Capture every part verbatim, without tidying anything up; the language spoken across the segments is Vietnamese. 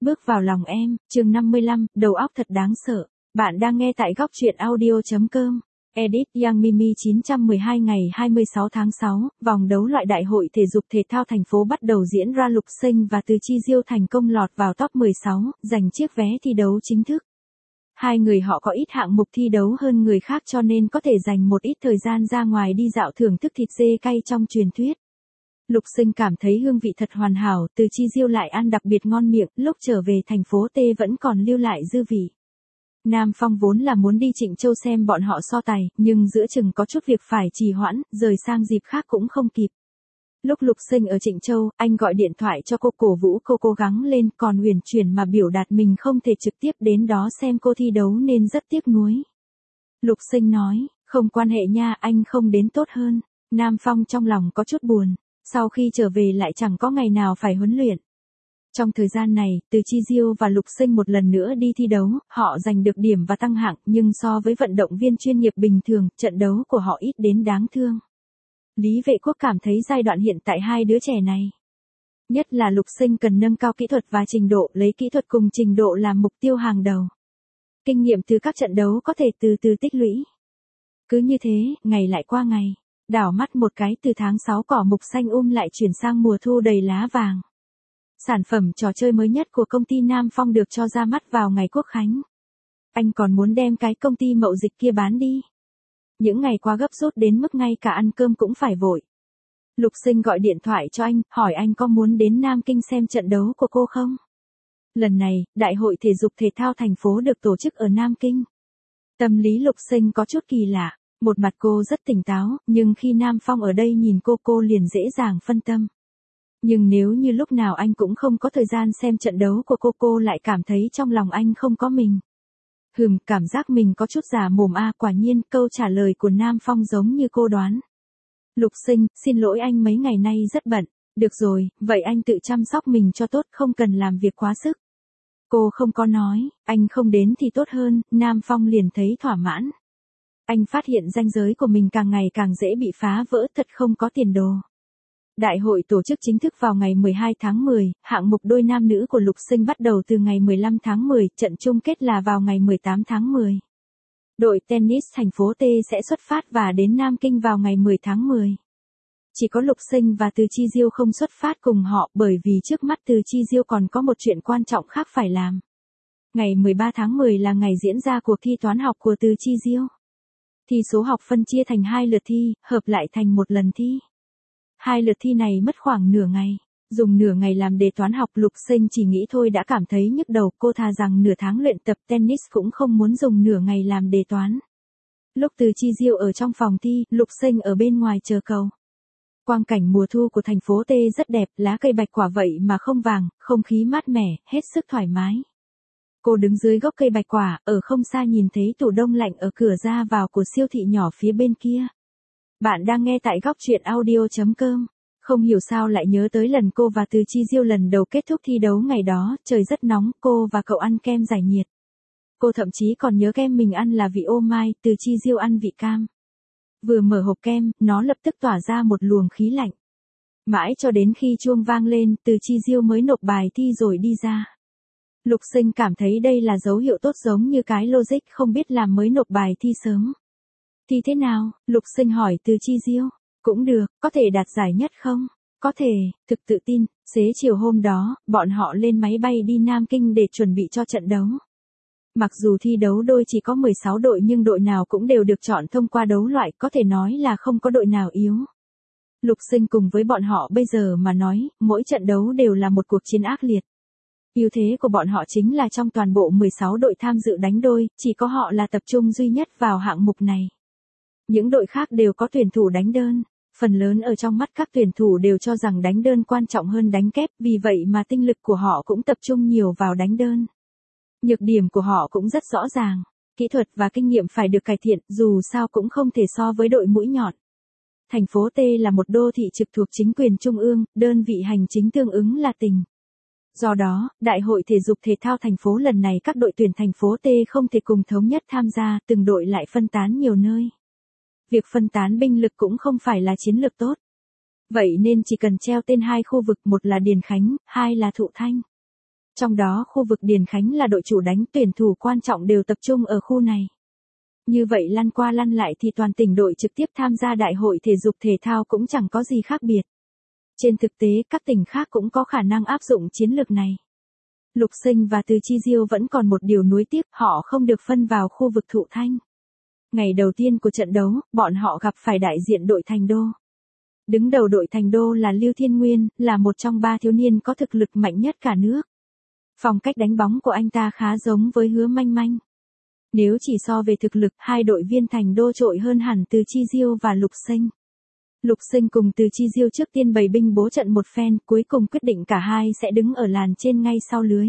Bước vào lòng em, chương năm mươi lăm, đầu óc thật đáng sợ. Bạn đang nghe tại góc truyện audio chấm com. Edit Yang Mimi chín trăm mười hai ngày hai mươi sáu tháng sáu, vòng đấu loại đại hội thể dục thể thao thành phố bắt đầu diễn ra. Lục Sinh và Từ Chi Diêu thành công lọt vào top mười sáu, giành chiếc vé thi đấu chính thức. Hai người họ có ít hạng mục thi đấu hơn người khác cho nên có thể dành một ít thời gian ra ngoài đi dạo thưởng thức thịt dê cay trong truyền thuyết. Lục Sinh cảm thấy hương vị thật hoàn hảo, Từ Chi Diêu lại ăn đặc biệt ngon miệng, lúc trở về thành phố T vẫn còn lưu lại dư vị. Nam Phong vốn là muốn đi Trịnh Châu xem bọn họ so tài, nhưng giữa chừng có chút việc phải trì hoãn, rời sang dịp khác cũng không kịp. Lúc Lục Sinh ở Trịnh Châu, anh gọi điện thoại cho cô cổ vũ cô cố gắng lên, còn uyển chuyển mà biểu đạt mình không thể trực tiếp đến đó xem cô thi đấu nên rất tiếc nuối. Lục Sinh nói, không quan hệ nha, anh không đến tốt hơn. Nam Phong trong lòng có chút buồn. Sau khi trở về lại chẳng có ngày nào phải huấn luyện. Trong thời gian này, Từ Chi Diêu và Lục Sinh một lần nữa đi thi đấu, họ giành được điểm và tăng hạng, nhưng so với vận động viên chuyên nghiệp bình thường, trận đấu của họ ít đến đáng thương. Lý Vệ Quốc cảm thấy giai đoạn hiện tại hai đứa trẻ này, nhất là Lục Sinh cần nâng cao kỹ thuật và trình độ, lấy kỹ thuật cùng trình độ làm mục tiêu hàng đầu. Kinh nghiệm từ các trận đấu có thể từ từ tích lũy. Cứ như thế, ngày lại qua ngày. Đảo mắt một cái, từ tháng sáu cỏ mục xanh um lại chuyển sang mùa thu đầy lá vàng. Sản phẩm trò chơi mới nhất của công ty Nam Phong được cho ra mắt vào ngày Quốc khánh. Anh còn muốn đem cái công ty mậu dịch kia bán đi. Những ngày qua gấp rút đến mức ngay cả ăn cơm cũng phải vội. Lục Sinh gọi điện thoại cho anh, hỏi anh có muốn đến Nam Kinh xem trận đấu của cô không? Lần này, Đại hội thể dục thể thao thành phố được tổ chức ở Nam Kinh. Tâm lý Lục Sinh có chút kỳ lạ. Một mặt cô rất tỉnh táo, nhưng khi Nam Phong ở đây nhìn cô cô liền dễ dàng phân tâm. Nhưng nếu như lúc nào anh cũng không có thời gian xem trận đấu của cô cô lại cảm thấy trong lòng anh không có mình. Hừm, cảm giác mình có chút già mồm a. Quả nhiên câu trả lời của Nam Phong giống như cô đoán. Lục Sinh, xin lỗi anh mấy ngày nay rất bận. Được rồi, vậy anh tự chăm sóc mình cho tốt, không cần làm việc quá sức. Cô không có nói, anh không đến thì tốt hơn, Nam Phong liền thấy thỏa mãn. Anh phát hiện ranh giới của mình càng ngày càng dễ bị phá vỡ, thật không có tiền đồ. Đại hội tổ chức chính thức vào ngày mười hai tháng mười, hạng mục đôi nam nữ của Lục Sinh bắt đầu từ ngày mười lăm tháng mười, trận chung kết là vào ngày mười tám tháng mười. Đội tennis thành phố T sẽ xuất phát và đến Nam Kinh vào ngày mười tháng mười. Chỉ có Lục Sinh và Từ Chi Diêu không xuất phát cùng họ bởi vì trước mắt Từ Chi Diêu còn có một chuyện quan trọng khác phải làm. Ngày mười ba tháng mười là ngày diễn ra cuộc thi toán học của Từ Chi Diêu. Thi số học phân chia thành hai lượt thi, hợp lại thành một lần thi. Hai lượt thi này mất khoảng nửa ngày. Dùng nửa ngày làm đề toán học, Lục Sinh chỉ nghĩ thôi đã cảm thấy nhức đầu, cô thà rằng nửa tháng luyện tập tennis cũng không muốn dùng nửa ngày làm đề toán. Lúc Từ Chi Diêu ở trong phòng thi, Lục Sinh ở bên ngoài chờ cầu. Quang cảnh mùa thu của thành phố T rất đẹp, lá cây bạch quả vậy mà không vàng, không khí mát mẻ, hết sức thoải mái. Cô đứng dưới gốc cây bạch quả, ở không xa nhìn thấy tủ đông lạnh ở cửa ra vào của siêu thị nhỏ phía bên kia. Bạn đang nghe tại góc truyện audio chấm com. Không hiểu sao lại nhớ tới lần cô và Từ Chi Diêu lần đầu kết thúc thi đấu ngày đó, trời rất nóng, cô và cậu ăn kem giải nhiệt. Cô thậm chí còn nhớ kem mình ăn là vị ô mai, Từ Chi Diêu ăn vị cam. Vừa mở hộp kem, nó lập tức tỏa ra một luồng khí lạnh. Mãi cho đến khi chuông vang lên, Từ Chi Diêu mới nộp bài thi rồi đi ra. Lục Sinh cảm thấy đây là dấu hiệu tốt, giống như cái logic không biết làm mới nộp bài thi sớm. Thi thế nào? Lục Sinh hỏi Từ Chi Diêu. Cũng được, có thể đạt giải nhất không? Có thể, thực tự tin. Xế chiều hôm đó, bọn họ lên máy bay đi Nam Kinh để chuẩn bị cho trận đấu. Mặc dù thi đấu đôi chỉ có mười sáu đội nhưng đội nào cũng đều được chọn thông qua đấu loại, có thể nói là không có đội nào yếu. Lục Sinh cùng với bọn họ bây giờ mà nói, mỗi trận đấu đều là một cuộc chiến ác liệt. Ưu thế của bọn họ chính là trong toàn bộ mười sáu đội tham dự đánh đôi, chỉ có họ là tập trung duy nhất vào hạng mục này. Những đội khác đều có tuyển thủ đánh đơn. Phần lớn ở trong mắt các tuyển thủ đều cho rằng đánh đơn quan trọng hơn đánh kép, vì vậy mà tinh lực của họ cũng tập trung nhiều vào đánh đơn. Nhược điểm của họ cũng rất rõ ràng. Kỹ thuật và kinh nghiệm phải được cải thiện, dù sao cũng không thể so với đội mũi nhọn. Thành phố T là một đô thị trực thuộc chính quyền trung ương, đơn vị hành chính tương ứng là tỉnh. Do đó, Đại hội thể dục thể thao thành phố lần này các đội tuyển thành phố T không thể cùng thống nhất tham gia, từng đội lại phân tán nhiều nơi. Việc phân tán binh lực cũng không phải là chiến lược tốt. Vậy nên chỉ cần treo tên hai khu vực, một là Điền Khánh, hai là Thụ Thanh. Trong đó khu vực Điền Khánh là đội chủ đánh tuyển thủ quan trọng đều tập trung ở khu này. Như vậy lăn qua lăn lại thì toàn tỉnh đội trực tiếp tham gia đại hội thể dục thể thao cũng chẳng có gì khác biệt. Trên thực tế các tỉnh khác cũng có khả năng áp dụng chiến lược này. Lục Sinh và Từ Chi Diêu vẫn còn một điều nuối tiếc, họ không được phân vào khu vực Thụ Thanh. Ngày đầu tiên của trận đấu, bọn họ gặp phải đại diện đội Thành Đô. Đứng đầu đội Thành Đô là Lưu Thiên Nguyên, là một trong ba thiếu niên có thực lực mạnh nhất cả nước. Phong cách đánh bóng của anh ta khá giống với Hứa Manh Manh. Nếu chỉ so về thực lực, hai đội viên Thành Đô trội hơn hẳn Từ Chi Diêu và Lục Sinh. Lục Sinh cùng Từ Chi Diêu trước tiên bày binh bố trận một phen, cuối cùng quyết định cả hai sẽ đứng ở làn trên ngay sau lưới.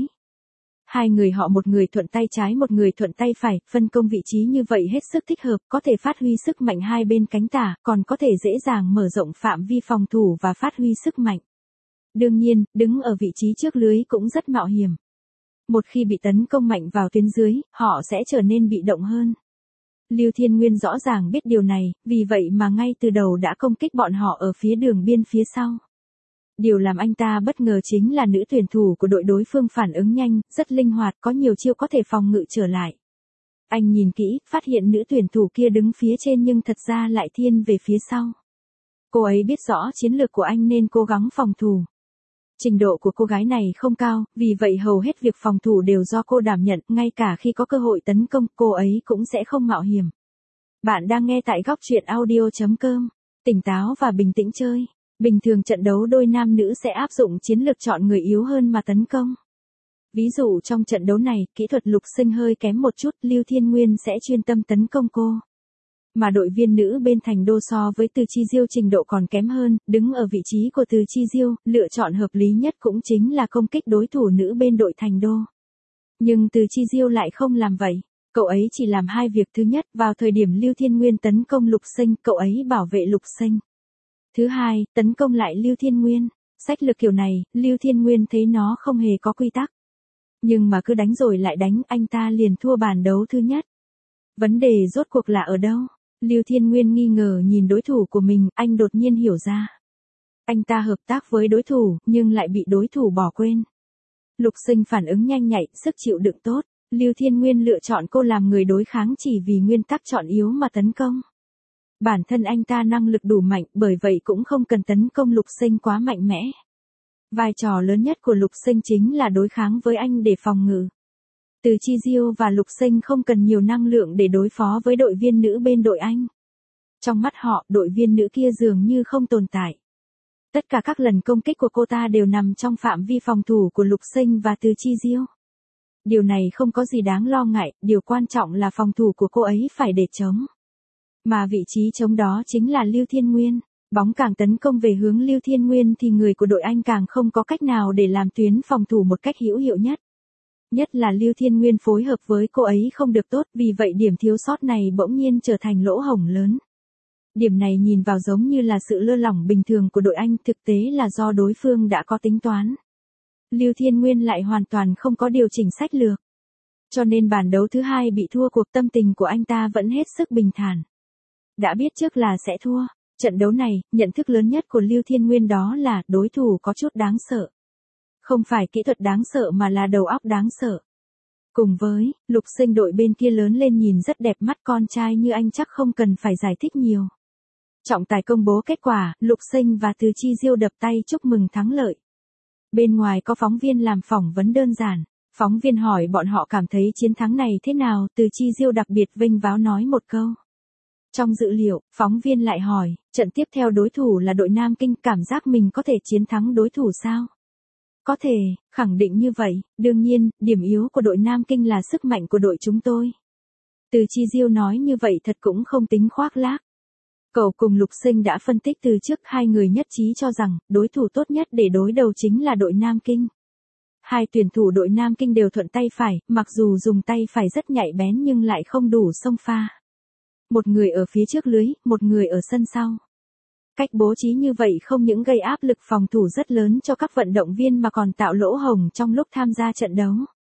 Hai người họ một người thuận tay trái một người thuận tay phải, phân công vị trí như vậy hết sức thích hợp, có thể phát huy sức mạnh hai bên cánh tả, còn có thể dễ dàng mở rộng phạm vi phòng thủ và phát huy sức mạnh. Đương nhiên, đứng ở vị trí trước lưới cũng rất mạo hiểm. Một khi bị tấn công mạnh vào tuyến dưới, họ sẽ trở nên bị động hơn. Lưu Thiên Nguyên rõ ràng biết điều này, vì vậy mà ngay từ đầu đã công kích bọn họ ở phía đường biên phía sau. Điều làm anh ta bất ngờ chính là nữ tuyển thủ của đội đối phương phản ứng nhanh, rất linh hoạt, có nhiều chiêu có thể phòng ngự trở lại. Anh nhìn kỹ, phát hiện nữ tuyển thủ kia đứng phía trên nhưng thật ra lại thiên về phía sau. Cô ấy biết rõ chiến lược của anh nên cố gắng phòng thủ. Trình độ của cô gái này không cao, vì vậy hầu hết việc phòng thủ đều do cô đảm nhận, ngay cả khi có cơ hội tấn công, cô ấy cũng sẽ không mạo hiểm. Bạn đang nghe tại góc truyện audio chấm com. Tỉnh táo và bình tĩnh chơi. Bình thường trận đấu đôi nam nữ sẽ áp dụng chiến lược chọn người yếu hơn mà tấn công. Ví dụ trong trận đấu này, kỹ thuật Lục Sinh hơi kém một chút, Lưu Thiên Nguyên sẽ chuyên tâm tấn công cô. Mà đội viên nữ bên Thành Đô so với Từ Chi Diêu trình độ còn kém hơn, đứng ở vị trí của Từ Chi Diêu, lựa chọn hợp lý nhất cũng chính là công kích đối thủ nữ bên đội Thành Đô. Nhưng Từ Chi Diêu lại không làm vậy. Cậu ấy chỉ làm hai việc. Thứ nhất, vào thời điểm Lưu Thiên Nguyên tấn công Lục Sinh, cậu ấy bảo vệ Lục Sinh. Thứ hai, tấn công lại Lưu Thiên Nguyên. Sách lược kiểu này, Lưu Thiên Nguyên thấy nó không hề có quy tắc. Nhưng mà cứ đánh rồi lại đánh, anh ta liền thua bàn đấu thứ nhất. Vấn đề rốt cuộc là ở đâu? Lưu Thiên Nguyên nghi ngờ nhìn đối thủ của mình, anh đột nhiên hiểu ra. Anh ta hợp tác với đối thủ, nhưng lại bị đối thủ bỏ quên. Lục Sinh phản ứng nhanh nhạy, sức chịu đựng tốt. Lưu Thiên Nguyên lựa chọn cô làm người đối kháng chỉ vì nguyên tắc chọn yếu mà tấn công. Bản thân anh ta năng lực đủ mạnh, bởi vậy cũng không cần tấn công Lục Sinh quá mạnh mẽ. Vai trò lớn nhất của Lục Sinh chính là đối kháng với anh để phòng ngự. Từ Chi Diêu và Lục Sinh không cần nhiều năng lượng để đối phó với đội viên nữ bên đội anh. Trong mắt họ, đội viên nữ kia dường như không tồn tại. Tất cả các lần công kích của cô ta đều nằm trong phạm vi phòng thủ của Lục Sinh và Từ Chi Diêu. Điều này không có gì đáng lo ngại, điều quan trọng là phòng thủ của cô ấy phải để trống. Mà vị trí trống đó chính là Lưu Thiên Nguyên. Bóng càng tấn công về hướng Lưu Thiên Nguyên thì người của đội anh càng không có cách nào để làm tuyến phòng thủ một cách hữu hiệu nhất. Nhất là Lưu Thiên Nguyên phối hợp với cô ấy không được tốt, vì vậy điểm thiếu sót này bỗng nhiên trở thành lỗ hổng lớn. Điểm này nhìn vào giống như là sự lơ lỏng bình thường của đội anh, thực tế là do đối phương đã có tính toán. Lưu Thiên Nguyên lại hoàn toàn không có điều chỉnh sách lược. Cho nên bàn đấu thứ hai bị thua cuộc, tâm tình của anh ta vẫn hết sức bình thản. Đã biết trước là sẽ thua. Trận đấu này, nhận thức lớn nhất của Lưu Thiên Nguyên đó là đối thủ có chút đáng sợ. Không phải kỹ thuật đáng sợ mà là đầu óc đáng sợ. Cùng với, Lục Sinh đội bên kia lớn lên nhìn rất đẹp mắt, con trai như anh chắc không cần phải giải thích nhiều. Trọng tài công bố kết quả, Lục Sinh và Từ Chi Diêu đập tay chúc mừng thắng lợi. Bên ngoài có phóng viên làm phỏng vấn đơn giản. Phóng viên hỏi bọn họ cảm thấy chiến thắng này thế nào, Từ Chi Diêu đặc biệt vinh váo nói một câu. Trong dữ liệu, phóng viên lại hỏi, trận tiếp theo đối thủ là đội Nam Kinh, cảm giác mình có thể chiến thắng đối thủ sao? Có thể, khẳng định như vậy, đương nhiên, điểm yếu của đội Nam Kinh là sức mạnh của đội chúng tôi. Từ Chi Diêu nói như vậy thật cũng không tính khoác lác. Cậu cùng Lục Sinh đã phân tích từ trước, hai người nhất trí cho rằng, đối thủ tốt nhất để đối đầu chính là đội Nam Kinh. Hai tuyển thủ đội Nam Kinh đều thuận tay phải, mặc dù dùng tay phải rất nhạy bén nhưng lại không đủ xông pha. Một người ở phía trước lưới, một người ở sân sau. Cách bố trí như vậy không những gây áp lực phòng thủ rất lớn cho các vận động viên mà còn tạo lỗ hổng trong lúc tham gia trận đấu.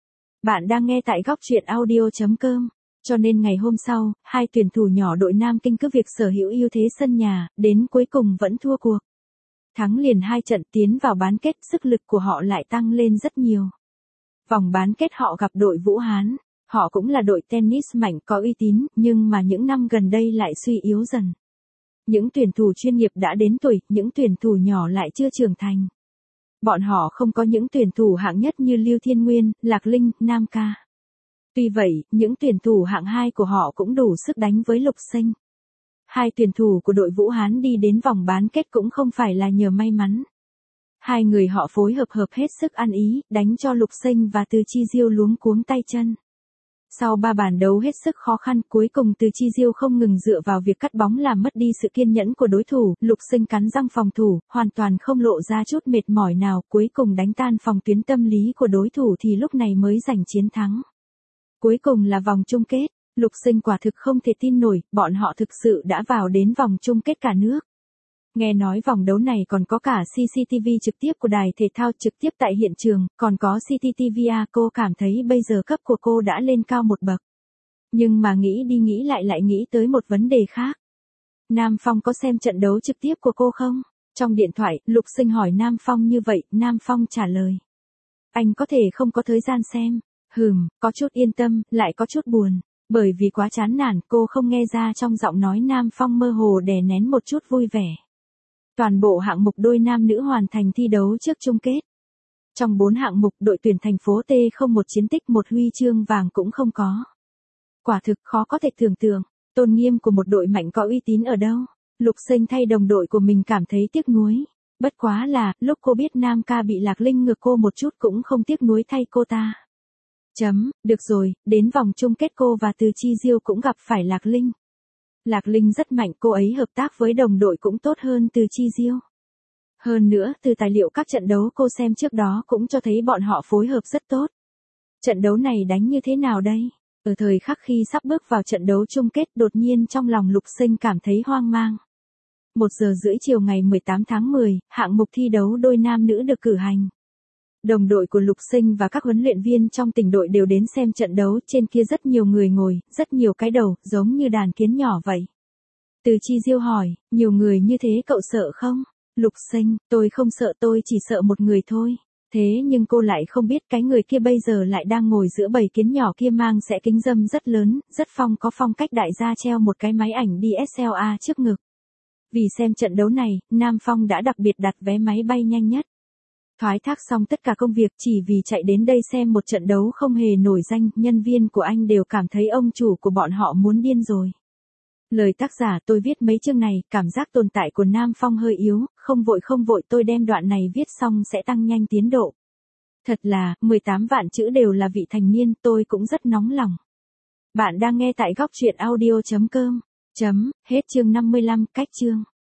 Bạn đang nghe tại góc truyện audio chấm com. Cho nên ngày hôm sau, hai tuyển thủ nhỏ đội Nam Kinh cứ việc sở hữu ưu thế sân nhà, đến cuối cùng vẫn thua cuộc. Thắng liền hai trận tiến vào bán kết, sức lực của họ lại tăng lên rất nhiều. Vòng bán kết họ gặp đội Vũ Hán. Họ cũng là đội tennis mạnh có uy tín, nhưng mà những năm gần đây lại suy yếu dần. Những tuyển thủ chuyên nghiệp đã đến tuổi, những tuyển thủ nhỏ lại chưa trưởng thành. Bọn họ không có những tuyển thủ hạng nhất như Lưu Thiên Nguyên, Lạc Linh, Nam Ca. Tuy vậy, những tuyển thủ hạng hai của họ cũng đủ sức đánh với Lục Sinh. Hai tuyển thủ của đội Vũ Hán đi đến vòng bán kết cũng không phải là nhờ may mắn. Hai người họ phối hợp hợp hết sức ăn ý, đánh cho Lục Sinh và Từ Chi Diêu luống cuống tay chân. Sau ba bàn đấu hết sức khó khăn, cuối cùng Từ Chi Diêu không ngừng dựa vào việc cắt bóng làm mất đi sự kiên nhẫn của đối thủ, Lục Sinh cắn răng phòng thủ, hoàn toàn không lộ ra chút mệt mỏi nào, cuối cùng đánh tan phòng tuyến tâm lý của đối thủ thì lúc này mới giành chiến thắng. Cuối cùng là vòng chung kết, Lục Sinh quả thực không thể tin nổi, bọn họ thực sự đã vào đến vòng chung kết cả nước. Nghe nói vòng đấu này còn có cả xê xê tê vê trực tiếp của đài thể thao trực tiếp tại hiện trường, còn có xê tê tê vê a, cô cảm thấy bây giờ cấp của cô đã lên cao một bậc. Nhưng mà nghĩ đi nghĩ lại lại nghĩ tới một vấn đề khác. Nam Phong có xem trận đấu trực tiếp của cô không? Trong điện thoại, Lục Sinh hỏi Nam Phong như vậy, Nam Phong trả lời. Anh có thể không có thời gian xem. Hừm, có chút yên tâm, lại có chút buồn. Bởi vì quá chán nản, cô không nghe ra trong giọng nói Nam Phong mơ hồ đè nén một chút vui vẻ. Toàn bộ hạng mục đôi nam nữ hoàn thành thi đấu trước chung kết. Trong bốn hạng mục, đội tuyển thành phố T không một chiến tích, một huy chương vàng cũng không có. Quả thực khó có thể tưởng tượng, tôn nghiêm của một đội mạnh có uy tín ở đâu. Lục Sinh thay đồng đội của mình cảm thấy tiếc nuối. Bất quá là, lúc cô biết Nam Ca bị Lạc Linh ngược cô một chút cũng không tiếc nuối thay cô ta. Chấm, được rồi, đến vòng chung kết cô và Từ Chi Diêu cũng gặp phải Lạc Linh. Lạc Linh rất mạnh, cô ấy hợp tác với đồng đội cũng tốt hơn Từ Chi Diêu. Hơn nữa, từ tài liệu các trận đấu cô xem trước đó cũng cho thấy bọn họ phối hợp rất tốt. Trận đấu này đánh như thế nào đây? Ở thời khắc khi sắp bước vào trận đấu chung kết, đột nhiên trong lòng Lục Sinh cảm thấy hoang mang. Một giờ rưỡi chiều ngày mười tám tháng mười, hạng mục thi đấu đôi nam nữ được cử hành. Đồng đội của Lục Sinh và các huấn luyện viên trong tỉnh đội đều đến xem trận đấu, trên kia rất nhiều người ngồi, rất nhiều cái đầu, giống như đàn kiến nhỏ vậy. Từ Chi Diêu hỏi, nhiều người như thế cậu sợ không? Lục Sinh, tôi không sợ, tôi chỉ sợ một người thôi. Thế nhưng cô lại không biết cái người kia bây giờ lại đang ngồi giữa bầy kiến nhỏ kia, mang sẽ kính râm rất lớn, rất phong có phong cách đại gia, treo một cái máy ảnh đê ét lờ a trước ngực. Vì xem trận đấu này, Nam Phong đã đặc biệt đặt vé máy bay nhanh nhất. Thoái thác xong tất cả công việc chỉ vì chạy đến đây xem một trận đấu không hề nổi danh, nhân viên của anh đều cảm thấy ông chủ của bọn họ muốn điên rồi. Lời tác giả, tôi viết mấy chương này, cảm giác tồn tại của Nam Phong hơi yếu, không vội không vội, tôi đem đoạn này viết xong sẽ tăng nhanh tiến độ. Thật là, mười tám vạn chữ đều là vị thành niên, tôi cũng rất nóng lòng. Bạn đang nghe tại góc truyện audio chấm com. Chấm, hết chương năm mươi lăm, cách chương.